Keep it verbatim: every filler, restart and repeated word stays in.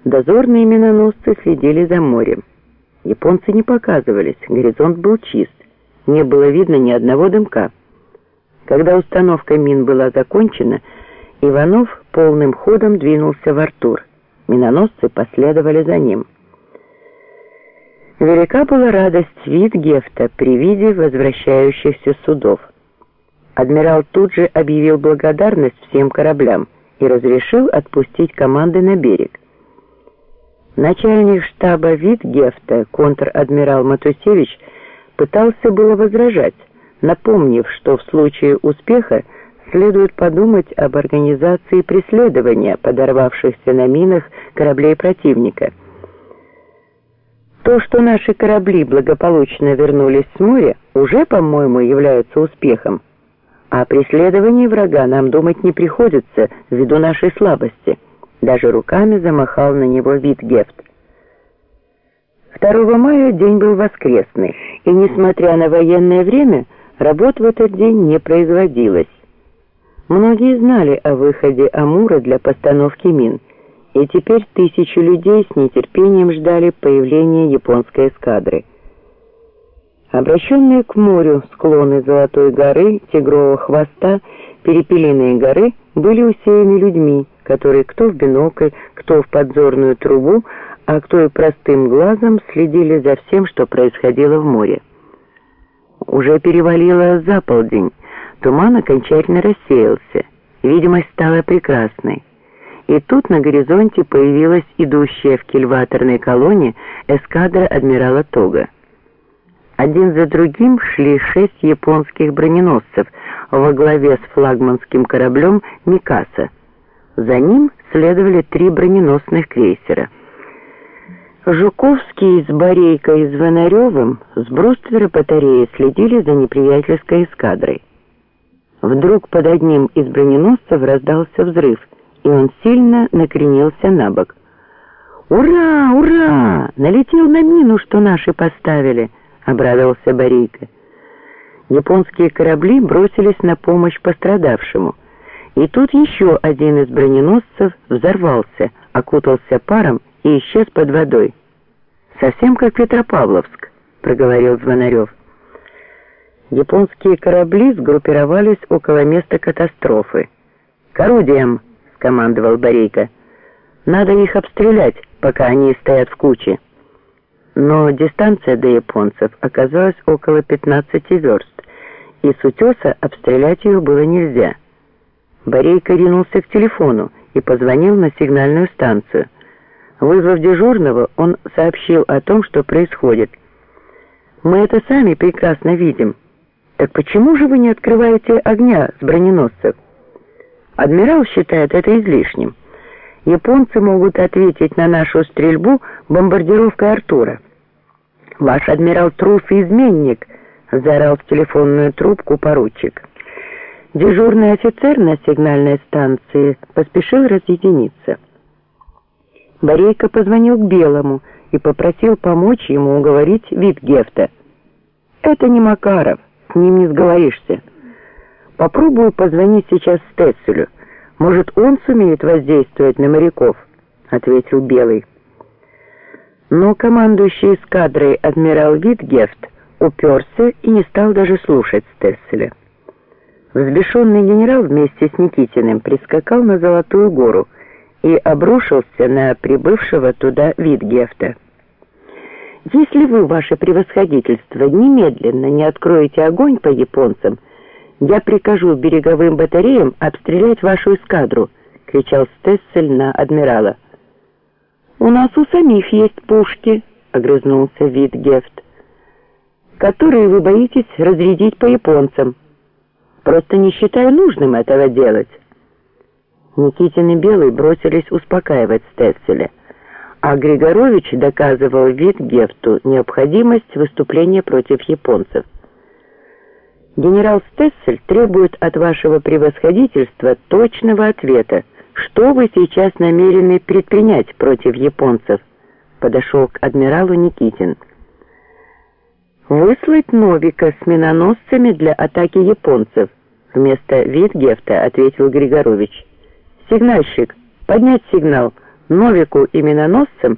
Дозорные миноносцы следили за морем. Японцы не показывались, горизонт был чист, не было видно ни одного дымка. Когда установка мин была закончена, Иванов полным ходом двинулся в Артур. Миноносцы последовали за ним. Велика была радость Витгефта при виде возвращающихся судов. Адмирал тут же объявил благодарность всем кораблям и разрешил отпустить команды на берег. Начальник штаба Витгефта, контр-адмирал Матусевич, пытался было возражать, напомнив, что в случае успеха следует подумать об организации преследования подорвавшихся на минах кораблей противника. То, что наши корабли благополучно вернулись с моря, уже, по-моему, является успехом. О преследовании врага нам думать не приходится ввиду нашей слабости. Даже руками замахал на него Витгефт. второго мая день был воскресный, и, несмотря на военное время, работ в этот день не производилось. Многие знали о выходе Амура для постановки мин, и теперь тысячи людей с нетерпением ждали появления японской эскадры. Обращенные к морю склоны Золотой горы, Тигрового хвоста, Перепелиные горы были усеяны людьми, которые кто в бинокль, кто в подзорную трубу, а кто и простым глазом следили за всем, что происходило в море. Уже перевалило за полдень, туман окончательно рассеялся, видимость стала прекрасной. И тут на горизонте появилась идущая в кильваторной колонне эскадра адмирала Тога. Один за другим шли шесть японских броненосцев во главе с флагманским кораблем «Микаса». За ним следовали три броненосных крейсера. Жуковский с Борейкой и Звонаревым с бруствера батареи следили за неприятельской эскадрой. Вдруг под одним из броненосцев раздался взрыв, и он сильно накренился на бок. «Ура! Ура! Налетел на мину, что наши поставили!» — обрадовался Борейка. Японские корабли бросились на помощь пострадавшему. И тут еще один из броненосцев взорвался, окутался паром и исчез под водой. «Совсем как Петропавловск», — проговорил Звонарев. Японские корабли сгруппировались около места катастрофы. «К орудиям!» — скомандовал Борейка. «Надо их обстрелять, пока они стоят в куче». Но дистанция до японцев оказалась около пятнадцати верст, и с утеса обстрелять ее было нельзя. Борейка ринулся к телефону и позвонил на сигнальную станцию. Вызвав дежурного, он сообщил о том, что происходит. «Мы это сами прекрасно видим. Так почему же вы не открываете огня с броненосцев?» «Адмирал считает это излишним. Японцы могут ответить на нашу стрельбу бомбардировкой Артура». «Ваш адмирал трус и изменник», — заорал в телефонную трубку поручик. Дежурный офицер на сигнальной станции поспешил разъединиться. Борейка позвонил к Белому и попросил помочь ему уговорить Витгефта. «Это не Макаров, с ним не сговоришься. Попробую позвонить сейчас Стецелю. Может, он сумеет воздействовать на моряков», — ответил Белый. Но командующий эскадрой адмирал Витгефт уперся и не стал даже слушать Стецеля. Взбешенный генерал вместе с Никитиным прискакал на Золотую гору и обрушился на прибывшего туда Витгефта. «Если вы, ваше превосходительство, немедленно не откроете огонь по японцам, я прикажу береговым батареям обстрелять вашу эскадру», — кричал Стецель на адмирала. «У нас у самих есть пушки», — огрызнулся Витгефт, «которые вы боитесь разрядить по японцам. Просто не считаю нужным этого делать». Никитин и Белый бросились успокаивать Стецеля, а Григорович доказывал Витгефту необходимость выступления против японцев. «Генерал Стецель требует от вашего превосходительства точного ответа, что вы сейчас намерены предпринять против японцев», — подошел к адмиралу Никитин. «Выслать Новика с миноносцами для атаки японцев», — вместо Витгефта ответил Григорович. «Сигнальщик, поднять сигнал, Новику и миноносцам